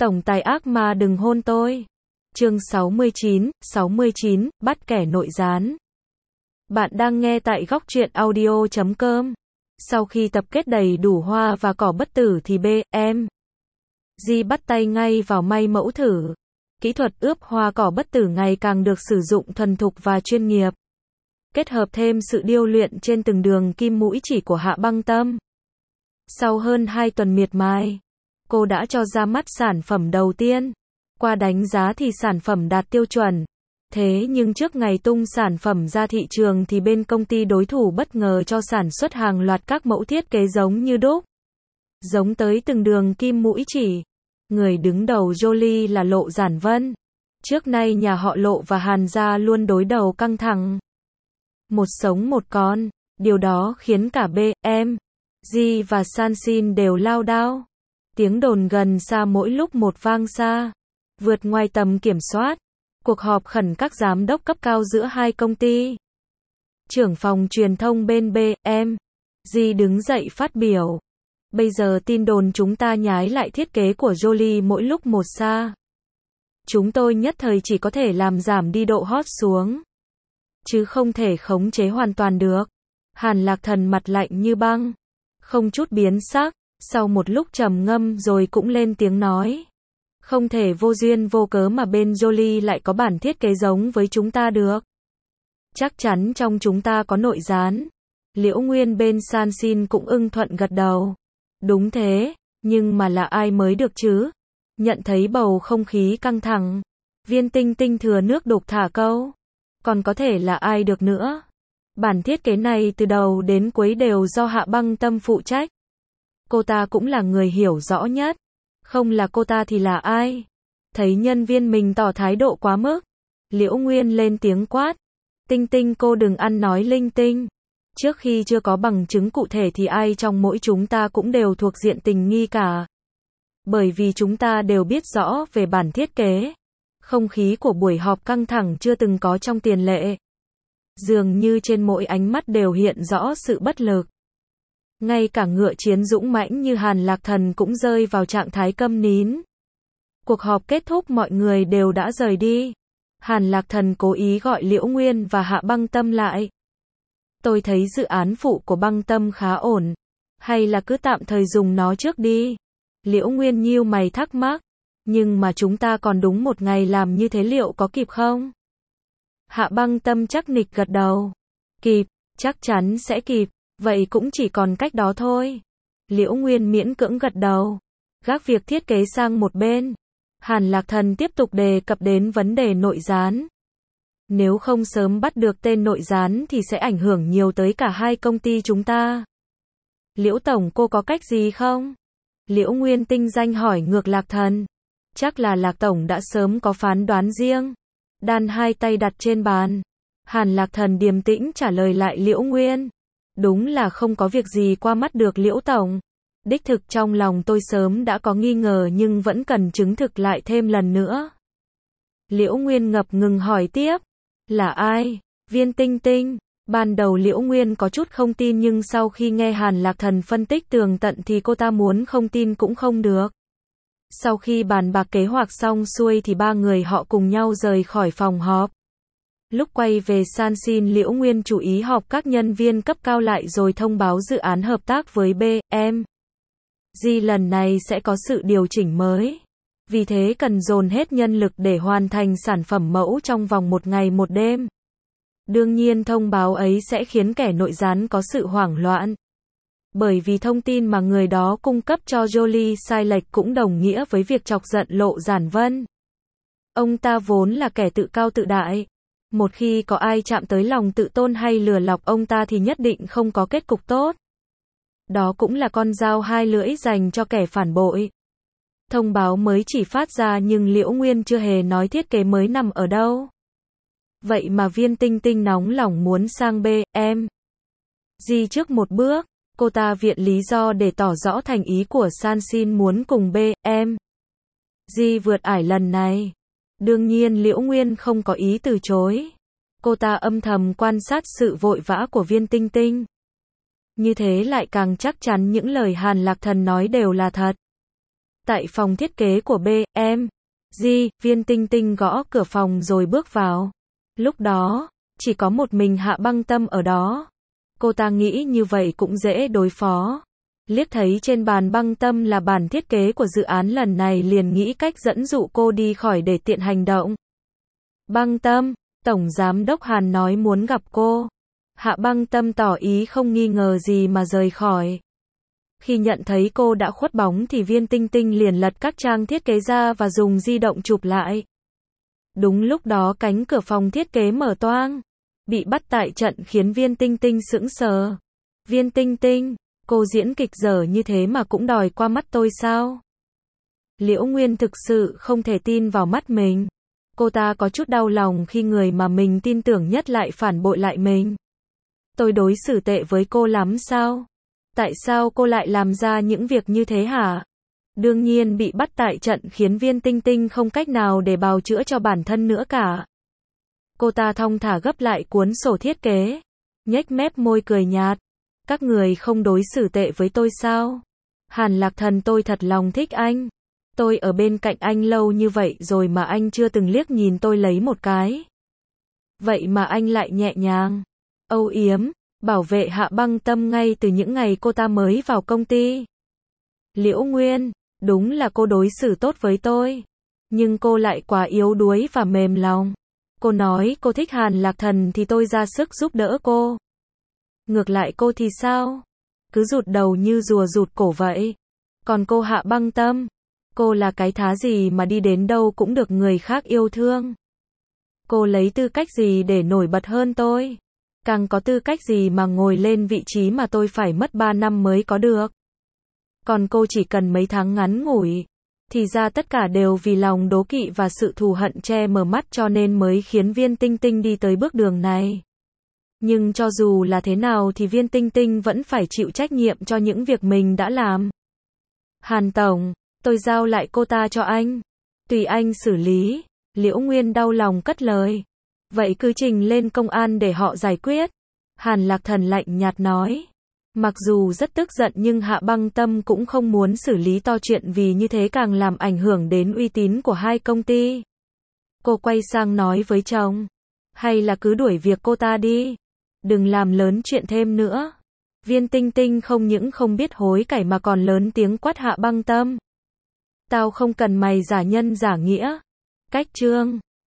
Tổng tài ác ma đừng hôn tôi. Chương 69, bắt kẻ nội gián. Bạn đang nghe tại góc truyện audio.com. Sau khi tập kết đầy đủ hoa và cỏ bất tử thì Di bắt tay ngay vào may mẫu thử. Kỹ thuật ướp hoa cỏ bất tử ngày càng được sử dụng thuần thục và chuyên nghiệp. Kết hợp thêm sự điêu luyện trên từng đường kim mũi chỉ của Hạ Băng Tâm. Sau hơn 2 tuần miệt mài, cô đã cho ra mắt sản phẩm đầu tiên. Qua đánh giá thì sản phẩm đạt tiêu chuẩn. Thế nhưng trước ngày tung sản phẩm ra thị trường thì bên công ty đối thủ bất ngờ cho sản xuất hàng loạt các mẫu thiết kế giống như đúc. Giống tới từng đường kim mũi chỉ. Người đứng đầu Jolie là Lộ Giản Vân. Trước nay nhà họ Lộ và Hàn gia luôn đối đầu căng thẳng. Một sống một con. Điều đó khiến cả Di và Sansin đều lao đao. Tiếng đồn gần xa mỗi lúc một vang xa. Vượt ngoài tầm kiểm soát. Cuộc họp khẩn các giám đốc cấp cao giữa hai công ty. Trưởng phòng truyền thông bên Di đứng dậy phát biểu. Bây giờ tin đồn chúng ta nhái lại thiết kế của Jolie mỗi lúc một xa. Chúng tôi nhất thời chỉ có thể làm giảm đi độ hot xuống. Chứ không thể khống chế hoàn toàn được. Hàn Lạc Thần mặt lạnh như băng. Không chút biến sắc. Sau một lúc trầm ngâm rồi cũng lên tiếng nói. Không thể vô duyên vô cớ mà bên Jolie lại có bản thiết kế giống với chúng ta được. Chắc chắn trong chúng ta có nội gián. Liễu Nguyên bên Sansin cũng ưng thuận gật đầu. Đúng thế, nhưng mà là ai mới được chứ? Nhận thấy bầu không khí căng thẳng. Viên Tinh Tinh thừa nước đục thả câu. Còn có thể là ai được nữa? Bản thiết kế này từ đầu đến cuối đều do Hạ Băng Tâm phụ trách. Cô ta cũng là người hiểu rõ nhất. Không là cô ta thì là ai? Thấy nhân viên mình tỏ thái độ quá mức. Liễu Nguyên lên tiếng quát. Tinh Tinh cô đừng ăn nói linh tinh. Trước khi chưa có bằng chứng cụ thể thì ai trong mỗi chúng ta cũng đều thuộc diện tình nghi cả. Bởi vì chúng ta đều biết rõ về bản thiết kế. Không khí của buổi họp căng thẳng chưa từng có trong tiền lệ. Dường như trên mỗi ánh mắt đều hiện rõ sự bất lực. Ngay cả ngựa chiến dũng mãnh như Hàn Lạc Thần cũng rơi vào trạng thái câm nín. Cuộc họp kết thúc mọi người đều đã rời đi. Hàn Lạc Thần cố ý gọi Liễu Nguyên và Hạ Băng Tâm lại. Tôi thấy dự án phụ của Băng Tâm khá ổn. Hay là cứ tạm thời dùng nó trước đi. Liễu Nguyên nhíu mày thắc mắc. Nhưng mà chúng ta còn đúng một ngày làm như thế liệu có kịp không? Hạ Băng Tâm chắc nịch gật đầu. Kịp, chắc chắn sẽ kịp. Vậy cũng chỉ còn cách đó thôi. Liễu Nguyên miễn cưỡng gật đầu. Gác việc thiết kế sang một bên. Hàn Lạc Thần tiếp tục đề cập đến vấn đề nội gián. Nếu không sớm bắt được tên nội gián thì sẽ ảnh hưởng nhiều tới cả hai công ty chúng ta. Liễu Tổng cô có cách gì không? Liễu Nguyên tinh danh hỏi ngược Lạc Thần. Chắc là Lạc Tổng đã sớm có phán đoán riêng. Đan hai tay đặt trên bàn. Hàn Lạc Thần điềm tĩnh trả lời lại Liễu Nguyên. Đúng là không có việc gì qua mắt được Liễu Tổng. Đích thực trong lòng tôi sớm đã có nghi ngờ nhưng vẫn cần chứng thực lại thêm lần nữa. Liễu Nguyên ngập ngừng hỏi tiếp. Là ai? Viên Tinh Tinh. Ban đầu Liễu Nguyên có chút không tin nhưng sau khi nghe Hàn Lạc Thần phân tích tường tận thì cô ta muốn không tin cũng không được. Sau khi bàn bạc kế hoạch xong xuôi thì ba người họ cùng nhau rời khỏi phòng họp. Lúc quay về Sansin Liễu Nguyên chú ý họp các nhân viên cấp cao lại rồi thông báo dự án hợp tác với Di lần này sẽ có sự điều chỉnh mới. Vì thế cần dồn hết nhân lực để hoàn thành sản phẩm mẫu trong vòng một ngày một đêm. Đương nhiên thông báo ấy sẽ khiến kẻ nội gián có sự hoảng loạn. Bởi vì thông tin mà người đó cung cấp cho Jolie sai lệch cũng đồng nghĩa với việc chọc giận Lộ Giản Vân. Ông ta vốn là kẻ tự cao tự đại. Một khi có ai chạm tới lòng tự tôn hay lừa lọc ông ta thì nhất định không có kết cục tốt. Đó cũng là con dao hai lưỡi dành cho kẻ phản bội. Thông báo mới chỉ phát ra nhưng Liễu Nguyên chưa hề nói thiết kế mới nằm ở đâu. Vậy mà Viên Tinh Tinh nóng lòng muốn sang Di trước một bước. Cô ta viện lý do để tỏ rõ thành ý của Sansin muốn cùng Di vượt ải lần này. Đương nhiên Liễu Nguyên không có ý từ chối. Cô ta âm thầm quan sát sự vội vã của Viên Tinh Tinh. Như thế lại càng chắc chắn những lời Hàn Lạc Thần nói đều là thật. Tại phòng thiết kế của B.M.G, Viên Tinh Tinh gõ cửa phòng rồi bước vào. Lúc đó, chỉ có một mình Hạ Băng Tâm ở đó. Cô ta nghĩ như vậy cũng dễ đối phó. Liếc thấy trên bàn Băng Tâm là bản thiết kế của dự án lần này liền nghĩ cách dẫn dụ cô đi khỏi để tiện hành động. Băng Tâm, Tổng Giám đốc Hàn nói muốn gặp cô. Hạ Băng Tâm tỏ ý không nghi ngờ gì mà rời khỏi. Khi nhận thấy cô đã khuất bóng thì Viên Tinh Tinh liền lật các trang thiết kế ra và dùng di động chụp lại. Đúng lúc đó cánh cửa phòng thiết kế mở toang. Bị bắt tại trận khiến Viên Tinh Tinh sững sờ. Viên Tinh Tinh, cô diễn kịch dở như thế mà cũng đòi qua mắt tôi sao? Liễu Nguyên thực sự không thể tin vào mắt mình. Cô ta có chút đau lòng khi người mà mình tin tưởng nhất lại phản bội lại mình. Tôi đối xử tệ với cô lắm sao? Tại sao cô lại làm ra những việc như thế hả? Đương nhiên bị bắt tại trận khiến Viên Tinh Tinh không cách nào để bào chữa cho bản thân nữa cả. Cô ta thong thả gấp lại cuốn sổ thiết kế, nhếch mép môi cười nhạt. Các người không đối xử tệ với tôi sao? Hàn Lạc Thần, tôi thật lòng thích anh. Tôi ở bên cạnh anh lâu như vậy rồi mà anh chưa từng liếc nhìn tôi lấy một cái. Vậy mà anh lại nhẹ nhàng, âu yếm, bảo vệ Hạ Băng Tâm ngay từ những ngày cô ta mới vào công ty. Liễu Nguyên, đúng là cô đối xử tốt với tôi. Nhưng cô lại quá yếu đuối và mềm lòng. Cô nói cô thích Hàn Lạc Thần thì tôi ra sức giúp đỡ cô. Ngược lại cô thì sao? Cứ rụt đầu như rùa rụt cổ vậy. Còn cô Hạ Băng Tâm, cô là cái thá gì mà đi đến đâu cũng được người khác yêu thương? Cô lấy tư cách gì để nổi bật hơn tôi? Càng có tư cách gì mà ngồi lên vị trí mà tôi phải mất 3 năm mới có được? Còn cô chỉ cần mấy tháng ngắn ngủi. Thì ra tất cả đều vì lòng đố kỵ và sự thù hận che mờ mắt cho nên mới khiến Viên Tinh Tinh đi tới bước đường này. Nhưng cho dù là thế nào thì Viên Tinh Tinh vẫn phải chịu trách nhiệm cho những việc mình đã làm. Hàn Tổng, tôi giao lại cô ta cho anh. Tùy anh xử lý. Liễu Nguyên đau lòng cất lời. Vậy cứ trình lên công an để họ giải quyết. Hàn Lạc Thần lạnh nhạt nói. Mặc dù rất tức giận nhưng Hạ Băng Tâm cũng không muốn xử lý to chuyện vì như thế càng làm ảnh hưởng đến uy tín của hai công ty. Cô quay sang nói với chồng. Hay là cứ đuổi việc cô ta đi. Đừng làm lớn chuyện thêm nữa. Viên Tinh Tinh không những không biết hối cải mà còn lớn tiếng quát Hạ Băng Tâm. Tao không cần mày giả nhân giả nghĩa. Cách chương